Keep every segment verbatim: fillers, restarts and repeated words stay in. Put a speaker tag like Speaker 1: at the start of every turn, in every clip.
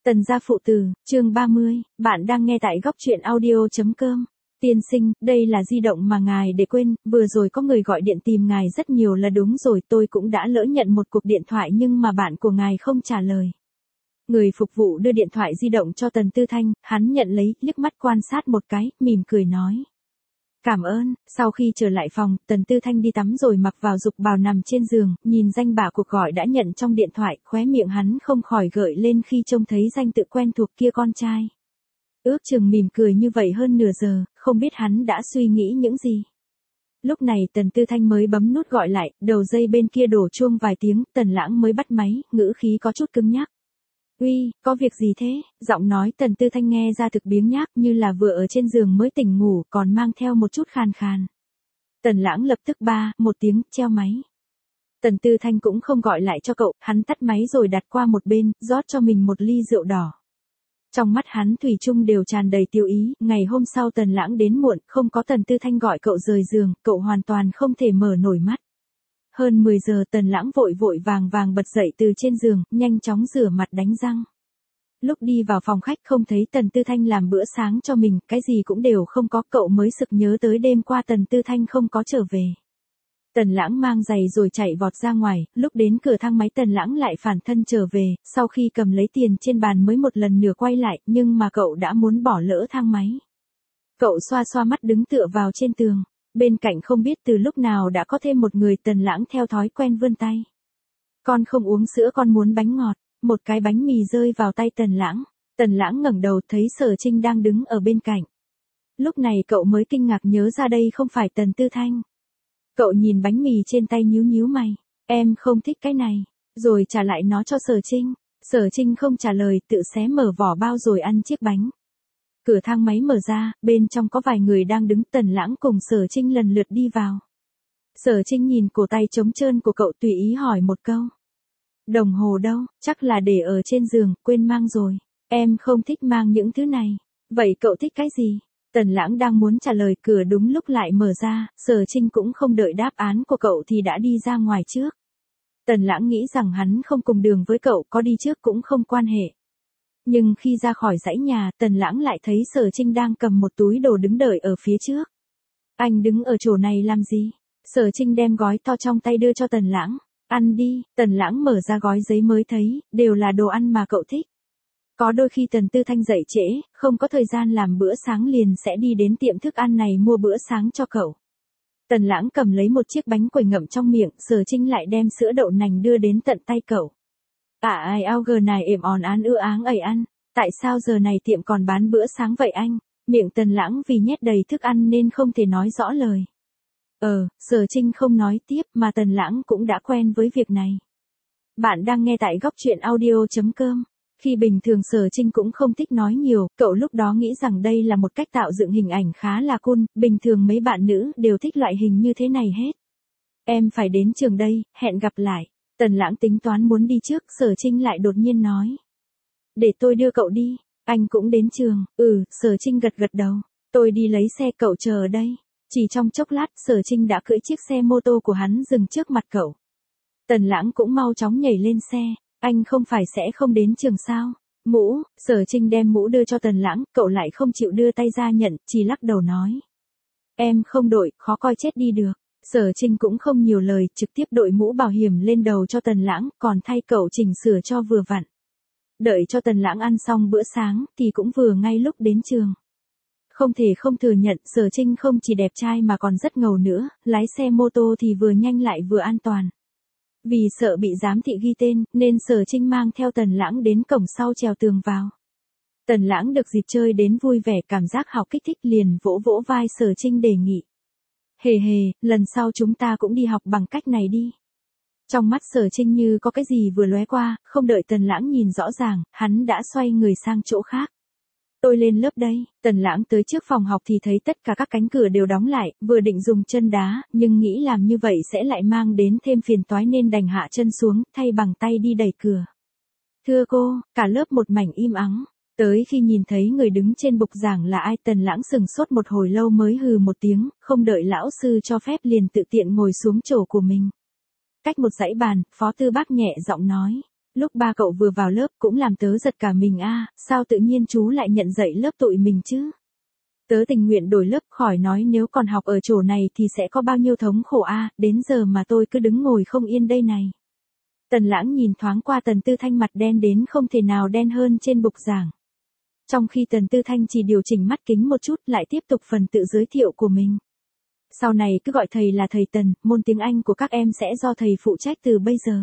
Speaker 1: Tần gia phụ tử, chương ba mươi, bạn đang nghe tại góc truyện audio.com. Tiên sinh, đây là di động mà ngài để quên, vừa rồi có người gọi điện tìm ngài rất nhiều là đúng rồi, tôi cũng đã lỡ nhận một cuộc điện thoại nhưng mà bạn của ngài không trả lời. Người phục vụ đưa điện thoại di động cho Tần Tư Thanh, hắn nhận lấy, liếc mắt quan sát một cái, mỉm cười nói. Cảm ơn. Sau khi trở lại phòng, Tần Tư Thanh đi tắm rồi mặc vào dục bào nằm trên giường, nhìn danh bạ cuộc gọi đã nhận trong điện thoại, khóe miệng hắn không khỏi gợi lên khi trông thấy danh tự quen thuộc kia con trai. Ước chừng mỉm cười như vậy hơn nửa giờ, không biết hắn đã suy nghĩ những gì. Lúc này Tần Tư Thanh mới bấm nút gọi lại, đầu dây bên kia đổ chuông vài tiếng, Tần Lãng mới bắt máy, ngữ khí có chút cứng nhắc. Uy, có việc gì thế? Giọng nói Tần Tư Thanh nghe ra thực biếng nhác như là vừa ở trên giường mới tỉnh ngủ, còn mang theo một chút khàn khàn. Tần Lãng lập tức ba, một tiếng, treo máy. Tần Tư Thanh cũng không gọi lại cho cậu, hắn tắt máy rồi đặt qua một bên, rót cho mình một ly rượu đỏ. Trong mắt hắn thủy chung đều tràn đầy tiêu ý, ngày hôm sau Tần Lãng đến muộn, không có Tần Tư Thanh gọi cậu rời giường, cậu hoàn toàn không thể mở nổi mắt. Hơn mười giờ Tần Lãng vội vội vàng vàng bật dậy từ trên giường, nhanh chóng rửa mặt đánh răng. Lúc đi vào phòng khách không thấy Tần Tư Thanh làm bữa sáng cho mình, cái gì cũng đều không có, cậu mới sực nhớ tới đêm qua Tần Tư Thanh không có trở về. Tần Lãng mang giày rồi chạy vọt ra ngoài, lúc đến cửa thang máy Tần Lãng lại phản thân trở về, sau khi cầm lấy tiền trên bàn mới một lần nửa quay lại, nhưng mà cậu đã muốn bỏ lỡ thang máy. Cậu xoa xoa mắt đứng tựa vào trên tường. Bên cạnh không biết từ lúc nào đã có thêm một người. Tần Lãng theo thói quen vươn tay. Con không uống sữa, con muốn bánh ngọt. Một cái bánh mì rơi vào tay Tần Lãng. Tần Lãng ngẩng đầu thấy Sở Trinh đang đứng ở bên cạnh. Lúc này cậu mới kinh ngạc nhớ ra đây không phải Tần Tư Thanh. Cậu nhìn bánh mì trên tay nhíu nhíu mày. Em không thích cái này. Rồi trả lại nó cho Sở Trinh. Sở Trinh không trả lời, tự xé mở vỏ bao rồi ăn chiếc bánh. Cửa thang máy mở ra, bên trong có vài người đang đứng. Tần Lãng cùng Sở Trinh lần lượt đi vào. Sở Trinh nhìn cổ tay trống trơn của cậu tùy ý hỏi một câu. Đồng hồ đâu, chắc là để ở trên giường, quên mang rồi. Em không thích mang những thứ này. Vậy cậu thích cái gì? Tần Lãng đang muốn trả lời, cửa đúng lúc lại mở ra, Sở Trinh cũng không đợi đáp án của cậu thì đã đi ra ngoài trước. Tần Lãng nghĩ rằng hắn không cùng đường với cậu, có đi trước cũng không quan hệ. Nhưng khi ra khỏi dãy nhà, Tần Lãng lại thấy Sở Trinh đang cầm một túi đồ đứng đợi ở phía trước. Anh đứng ở chỗ này làm gì? Sở Trinh đem gói to trong tay đưa cho Tần Lãng. Ăn đi. Tần Lãng mở ra gói giấy mới thấy, đều là đồ ăn mà cậu thích. Có đôi khi Tần Tư Thanh dậy trễ, không có thời gian làm bữa sáng liền sẽ đi đến tiệm thức ăn này mua bữa sáng cho cậu. Tần Lãng cầm lấy một chiếc bánh quẩy ngậm trong miệng, Sở Trinh lại đem sữa đậu nành đưa đến tận tay cậu. À ai ao gờ này êm òn án ư áng ẩy ăn, tại sao giờ này tiệm còn bán bữa sáng vậy anh? Miệng Tần Lãng vì nhét đầy thức ăn nên không thể nói rõ lời. Ờ, Sở Trinh không nói tiếp mà Tần Lãng cũng đã quen với việc này. Bạn đang nghe tại góc truyện audio.com. Khi bình thường Sở Trinh cũng không thích nói nhiều, cậu lúc đó nghĩ rằng đây là một cách tạo dựng hình ảnh khá là cool, bình thường mấy bạn nữ đều thích loại hình như thế này hết. Em phải đến trường đây, hẹn gặp lại. Tần Lãng tính toán muốn đi trước, Sở Trinh lại đột nhiên nói. Để tôi đưa cậu đi, anh cũng đến trường. Ừ, Sở Trinh gật gật đầu. Tôi đi lấy xe, cậu chờ ở đây. Chỉ trong chốc lát, Sở Trinh đã cưỡi chiếc xe mô tô của hắn dừng trước mặt cậu. Tần Lãng cũng mau chóng nhảy lên xe. Anh không phải sẽ không đến trường sao? Mũ, Sở Trinh đem mũ đưa cho Tần Lãng, cậu lại không chịu đưa tay ra nhận, chỉ lắc đầu nói. Em không đội, khó coi chết đi được. Sở Trinh cũng không nhiều lời, trực tiếp đội mũ bảo hiểm lên đầu cho Tần Lãng, còn thay cậu chỉnh sửa cho vừa vặn. Đợi cho Tần Lãng ăn xong bữa sáng, thì cũng vừa ngay lúc đến trường. Không thể không thừa nhận, Sở Trinh không chỉ đẹp trai mà còn rất ngầu nữa, lái xe mô tô thì vừa nhanh lại vừa an toàn. Vì sợ bị giám thị ghi tên, nên Sở Trinh mang theo Tần Lãng đến cổng sau trèo tường vào. Tần Lãng được dịp chơi đến vui vẻ, cảm giác học kích thích liền vỗ vỗ vai Sở Trinh đề nghị. Hề hề, lần sau chúng ta cũng đi học bằng cách này đi. Trong mắt Sở Trinh như có cái gì vừa lóe qua, không đợi Tần Lãng nhìn rõ ràng, hắn đã xoay người sang chỗ khác. Tôi lên lớp đây. Tần Lãng tới trước phòng học thì thấy tất cả các cánh cửa đều đóng lại, vừa định dùng chân đá, nhưng nghĩ làm như vậy sẽ lại mang đến thêm phiền toái nên đành hạ chân xuống, thay bằng tay đi đẩy cửa. Thưa cô, cả lớp một mảnh im ắng. Tới khi nhìn thấy người đứng trên bục giảng là ai, Tần Lãng sừng sốt một hồi lâu mới hừ một tiếng, không đợi lão sư cho phép liền tự tiện ngồi xuống chỗ của mình. Cách một dãy bàn, Phó Tư Bác nhẹ giọng nói. Lúc ba cậu vừa vào lớp cũng làm tớ giật cả mình a, sao tự nhiên chú lại nhận dạy lớp tụi mình chứ? Tớ tình nguyện đổi lớp, khỏi nói nếu còn học ở chỗ này thì sẽ có bao nhiêu thống khổ a, đến giờ mà tôi cứ đứng ngồi không yên đây này. Tần Lãng nhìn thoáng qua Tần Tư Thanh mặt đen đến không thể nào đen hơn trên bục giảng. Trong khi Tần Tư Thanh chỉ điều chỉnh mắt kính một chút lại tiếp tục phần tự giới thiệu của mình. Sau này cứ gọi thầy là thầy Tần, môn tiếng Anh của các em sẽ do thầy phụ trách từ bây giờ.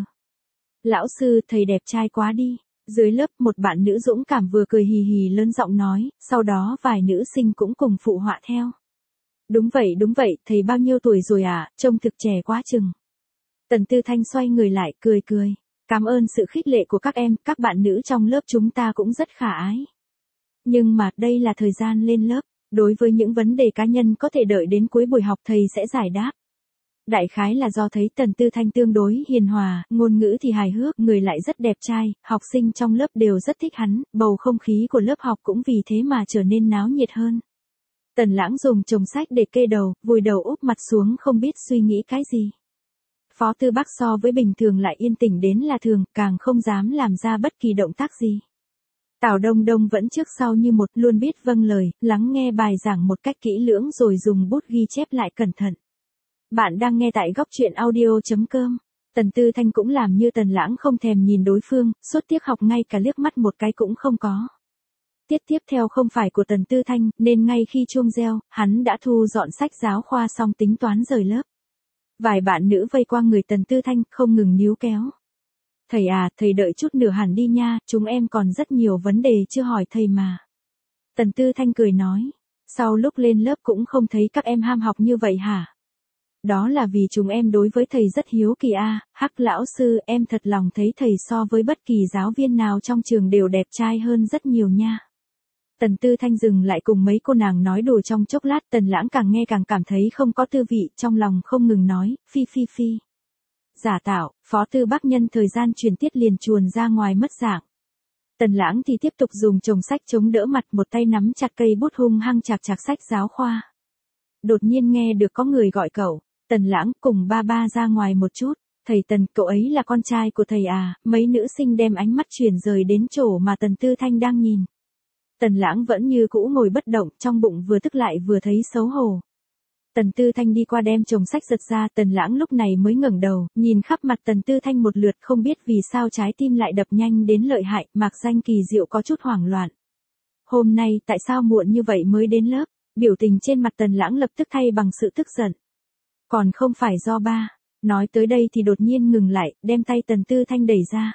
Speaker 1: Lão sư, thầy đẹp trai quá đi. Dưới lớp một bạn nữ dũng cảm vừa cười hì hì lớn giọng nói, sau đó vài nữ sinh cũng cùng phụ họa theo. Đúng vậy đúng vậy, thầy bao nhiêu tuổi rồi à, trông thực trẻ quá chừng. Tần Tư Thanh xoay người lại, cười cười. Cảm ơn sự khích lệ của các em, các bạn nữ trong lớp chúng ta cũng rất khả ái. Nhưng mà, đây là thời gian lên lớp, đối với những vấn đề cá nhân có thể đợi đến cuối buổi học thầy sẽ giải đáp. Đại khái là do thấy Tần Tư Thanh tương đối hiền hòa, ngôn ngữ thì hài hước, người lại rất đẹp trai, học sinh trong lớp đều rất thích hắn, bầu không khí của lớp học cũng vì thế mà trở nên náo nhiệt hơn. Tần Lãng dùng chồng sách để kê đầu, vùi đầu úp mặt xuống không biết suy nghĩ cái gì. Phó Tư Bắc so với bình thường lại yên tĩnh đến là thường, càng không dám làm ra bất kỳ động tác gì. Tào Đông Đông vẫn trước sau như một, luôn biết vâng lời, lắng nghe bài giảng một cách kỹ lưỡng rồi dùng bút ghi chép lại cẩn thận. Bạn đang nghe tại góc truyện audio chấm com. Tần Tư Thanh cũng làm như Tần Lãng không thèm nhìn đối phương, suốt tiết học ngay cả liếc mắt một cái cũng không có. Tiết tiếp theo không phải của Tần Tư Thanh, nên ngay khi chuông reo, hắn đã thu dọn sách giáo khoa xong tính toán rời lớp. Vài bạn nữ vây qua người Tần Tư Thanh, không ngừng níu kéo. Thầy à, thầy đợi chút nữa hẳn đi nha, chúng em còn rất nhiều vấn đề chưa hỏi thầy mà. Tần Tư Thanh cười nói, sau lúc lên lớp cũng không thấy các em ham học như vậy hả? Đó là vì chúng em đối với thầy rất hiếu kỳ a, hắc lão sư, em thật lòng thấy thầy so với bất kỳ giáo viên nào trong trường đều đẹp trai hơn rất nhiều nha. Tần Tư Thanh dừng lại cùng mấy cô nàng nói đùa trong chốc lát, Tần Lãng càng nghe càng cảm thấy không có tư vị, trong lòng không ngừng nói, phi phi phi. Giả tạo, Phó Tư Bắc nhân thời gian truyền tiết liền chuồn ra ngoài mất dạng. Tần Lãng thì tiếp tục dùng chồng sách chống đỡ mặt, một tay nắm chặt cây bút hung hăng chạc chạc sách giáo khoa. Đột nhiên nghe được có người gọi cậu. Tần Lãng cùng ba ba ra ngoài một chút. Thầy Tần, cậu ấy là con trai của thầy à? Mấy nữ sinh đem ánh mắt chuyển rời đến chỗ mà Tần Tư Thanh đang nhìn. Tần Lãng vẫn như cũ ngồi bất động, trong bụng vừa tức lại vừa thấy xấu hổ. Tần Tư Thanh đi qua đem chồng sách giật ra, Tần Lãng lúc này mới ngẩng đầu, nhìn khắp mặt Tần Tư Thanh một lượt, không biết vì sao trái tim lại đập nhanh đến lợi hại, mạc danh kỳ diệu có chút hoảng loạn. Hôm nay tại sao muộn như vậy mới đến lớp? Biểu tình trên mặt Tần Lãng lập tức thay bằng sự tức giận. Còn không phải do ba. Nói tới đây thì đột nhiên ngừng lại, đem tay Tần Tư Thanh đẩy ra.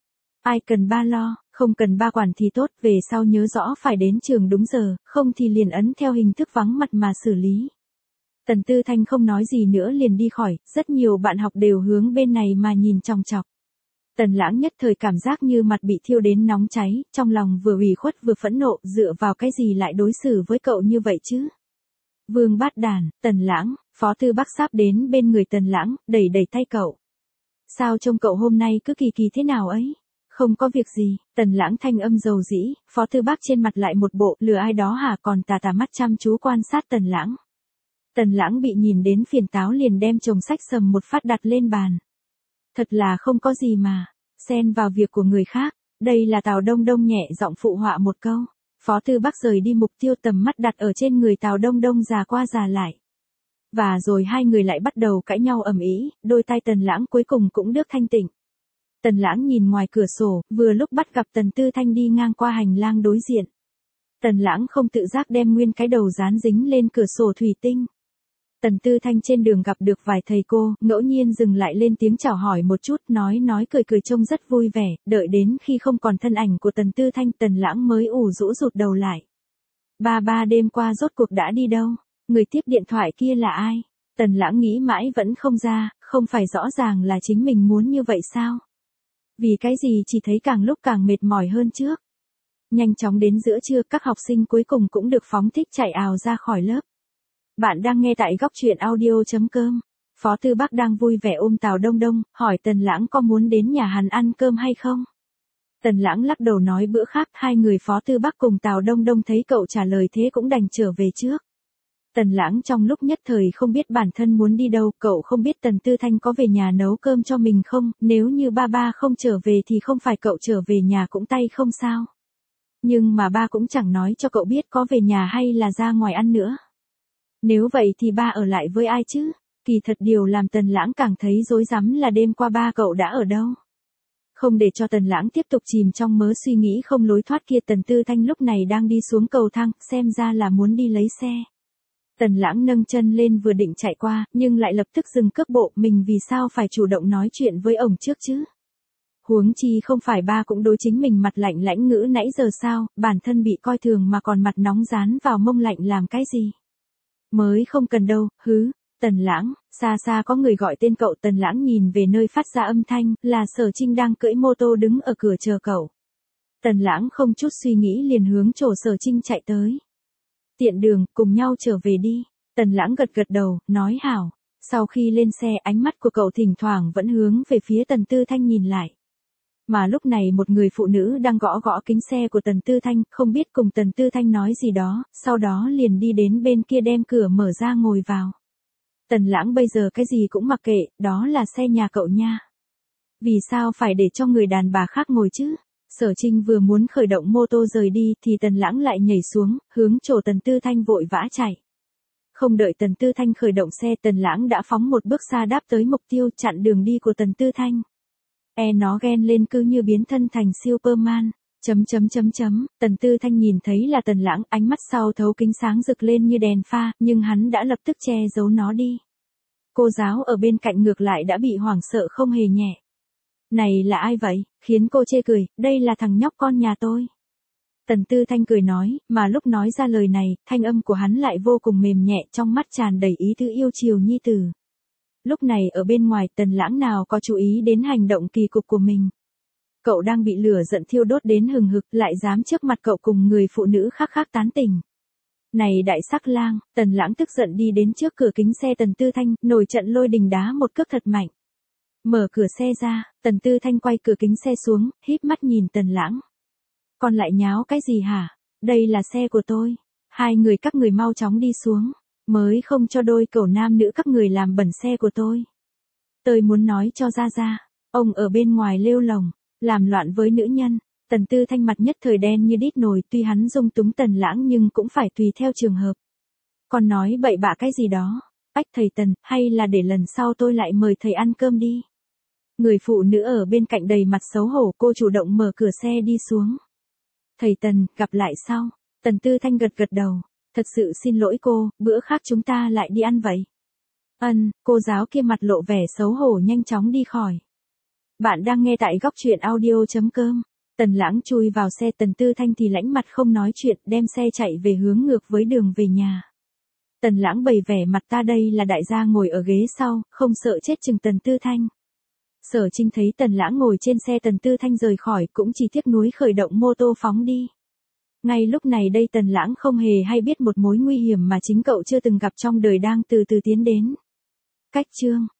Speaker 1: Ai cần ba lo, không cần ba quản thì tốt, về sau nhớ rõ phải đến trường đúng giờ, không thì liền ấn theo hình thức vắng mặt mà xử lý. Tần Tư Thanh không nói gì nữa liền đi khỏi, rất nhiều bạn học đều hướng bên này mà nhìn chòng chọc. Tần Lãng nhất thời cảm giác như mặt bị thiêu đến nóng cháy, trong lòng vừa ủy khuất vừa phẫn nộ, dựa vào cái gì lại đối xử với cậu như vậy chứ? Vương Bát Đàn, Tần Lãng, Phó Tư Bắc sắp đến bên người Tần Lãng, đẩy đẩy tay cậu. Sao trông cậu hôm nay cứ kỳ kỳ thế nào ấy? Không có việc gì, Tần Lãng thanh âm dầu dĩ, Phó Tư Bắc trên mặt lại một bộ, lừa ai đó hả, còn tà tà mắt chăm chú quan sát Tần Lãng. Tần Lãng bị nhìn đến phiền táo liền đem chồng sách sầm một phát đặt lên bàn. Thật là không có gì mà, xen vào việc của người khác, đây là Tào Đông Đông nhẹ giọng phụ họa một câu. Phó Tư Bắc rời đi, mục tiêu tầm mắt đặt ở trên người Tào Đông Đông già qua già lại. Và rồi hai người lại bắt đầu cãi nhau ầm ĩ, đôi tai Tần Lãng cuối cùng cũng được thanh tịnh. Tần Lãng nhìn ngoài cửa sổ, vừa lúc bắt gặp Tần Tư Thanh đi ngang qua hành lang đối diện. Tần Lãng không tự giác đem nguyên cái đầu dán dính lên cửa sổ thủy tinh. Tần Tư Thanh trên đường gặp được vài thầy cô, ngẫu nhiên dừng lại lên tiếng chào hỏi một chút, nói nói cười cười trông rất vui vẻ, đợi đến khi không còn thân ảnh của Tần Tư Thanh, Tần Lãng mới ủ rũ rụt đầu lại. Ba ba đêm qua rốt cuộc đã đi đâu? Người tiếp điện thoại kia là ai? Tần Lãng nghĩ mãi vẫn không ra, không phải rõ ràng là chính mình muốn như vậy sao? Vì cái gì chỉ thấy càng lúc càng mệt mỏi hơn trước. Nhanh chóng đến giữa trưa, các học sinh cuối cùng cũng được phóng thích chạy ào ra khỏi lớp. Bạn đang nghe tại góc truyện audio chấm com. Phó Tư Bắc đang vui vẻ ôm Tào Đông Đông, hỏi Tần Lãng có muốn đến nhà hắn ăn cơm hay không? Tần Lãng lắc đầu nói bữa khác. Hai người Phó Tư Bắc cùng Tào Đông Đông thấy cậu trả lời thế cũng đành trở về trước. Tần Lãng trong lúc nhất thời không biết bản thân muốn đi đâu, cậu không biết Tần Tư Thanh có về nhà nấu cơm cho mình không, nếu như ba ba không trở về thì không phải cậu trở về nhà cũng tay không sao. Nhưng mà ba cũng chẳng nói cho cậu biết có về nhà hay là ra ngoài ăn nữa. Nếu vậy thì ba ở lại với ai chứ? Kỳ thật điều làm Tần Lãng càng thấy rối rắm là đêm qua ba cậu đã ở đâu. Không để cho Tần Lãng tiếp tục chìm trong mớ suy nghĩ không lối thoát kia, Tần Tư Thanh lúc này đang đi xuống cầu thang, xem ra là muốn đi lấy xe. Tần Lãng nâng chân lên vừa định chạy qua, nhưng lại lập tức dừng cước bộ, mình vì sao phải chủ động nói chuyện với ổng trước chứ? Huống chi không phải ba cũng đối chính mình mặt lạnh lãnh ngữ nãy giờ sao, bản thân bị coi thường mà còn mặt nóng dán vào mông lạnh làm cái gì? Mới không cần đâu, hứ. Tần Lãng, xa xa có người gọi tên cậu. Tần Lãng nhìn về nơi phát ra âm thanh, là Sở Trinh đang cưỡi mô tô đứng ở cửa chờ cậu. Tần Lãng không chút suy nghĩ liền hướng chỗ Sở Trinh chạy tới. Tiện đường, cùng nhau trở về đi. Tần Lãng gật gật đầu, nói hảo. Sau khi lên xe, ánh mắt của cậu thỉnh thoảng vẫn hướng về phía Tần Tư Thanh nhìn lại. Mà lúc này một người phụ nữ đang gõ gõ kính xe của Tần Tư Thanh, không biết cùng Tần Tư Thanh nói gì đó, sau đó liền đi đến bên kia đem cửa mở ra ngồi vào. Tần Lãng bây giờ cái gì cũng mặc kệ, đó là xe nhà cậu nha. Vì sao phải để cho người đàn bà khác ngồi chứ? Sở Trinh vừa muốn khởi động mô tô rời đi thì Tần Lãng lại nhảy xuống, hướng chỗ Tần Tư Thanh vội vã chạy. Không đợi Tần Tư Thanh khởi động xe, Tần Lãng đã phóng một bước xa đáp tới mục tiêu, chặn đường đi của Tần Tư Thanh. E nó ghen lên cứ như biến thân thành Superman. Chấm chấm chấm chấm, Tần Tư Thanh nhìn thấy là Tần Lãng, ánh mắt sau thấu kính sáng rực lên như đèn pha, nhưng hắn đã lập tức che giấu nó đi. Cô giáo ở bên cạnh ngược lại đã bị hoảng sợ không hề nhẹ. Này là ai vậy, khiến cô chê cười, đây là thằng nhóc con nhà tôi. Tần Tư Thanh cười nói, mà lúc nói ra lời này, thanh âm của hắn lại vô cùng mềm nhẹ, trong mắt tràn đầy ý tứ yêu chiều nhi tử. Lúc này ở bên ngoài Tần Lãng nào có chú ý đến hành động kỳ cục của mình. Cậu đang bị lửa giận thiêu đốt đến hừng hực, lại dám trước mặt cậu cùng người phụ nữ khác khác tán tỉnh. Này đại sắc lang, Tần Lãng tức giận đi đến trước cửa kính xe Tần Tư Thanh, nổi trận lôi đình đá một cước thật mạnh. Mở cửa xe ra, Tần Tư Thanh quay cửa kính xe xuống, híp mắt nhìn Tần Lãng. Con lại nháo cái gì hả? Đây là xe của tôi. Hai người các người mau chóng đi xuống. Mới không cho đôi cẩu nam nữ các người làm bẩn xe của tôi. Tôi muốn nói cho ra ra, ông ở bên ngoài lêu lồng, làm loạn với nữ nhân. Tần Tư Thanh mặt nhất thời đen như đít nồi, tuy hắn dung túng Tần Lãng nhưng cũng phải tùy theo trường hợp. Còn nói bậy bạ cái gì đó. Ách thầy Tần, hay là để lần sau tôi lại mời thầy ăn cơm đi. Người phụ nữ ở bên cạnh đầy mặt xấu hổ, cô chủ động mở cửa xe đi xuống. Thầy Tần, gặp lại sau. Tần Tư Thanh gật gật đầu. Thật sự xin lỗi cô, bữa khác chúng ta lại đi ăn vậy. Ân, cô giáo kia mặt lộ vẻ xấu hổ nhanh chóng đi khỏi. Bạn đang nghe tại góc truyện audio chấm com. Tần Lãng chui vào xe, Tần Tư Thanh thì lãnh mặt không nói chuyện, đem xe chạy về hướng ngược với đường về nhà. Tần Lãng bày vẻ mặt ta đây là đại gia ngồi ở ghế sau, không sợ chết chừng Tần Tư Thanh. Sở Trinh thấy Tần Lãng ngồi trên xe Tần Tư Thanh rời khỏi, cũng chỉ tiếc nuối khởi động mô tô phóng đi. Ngay lúc này đây Tần Lãng không hề hay biết một mối nguy hiểm mà chính cậu chưa từng gặp trong đời đang từ từ tiến đến. Cách chương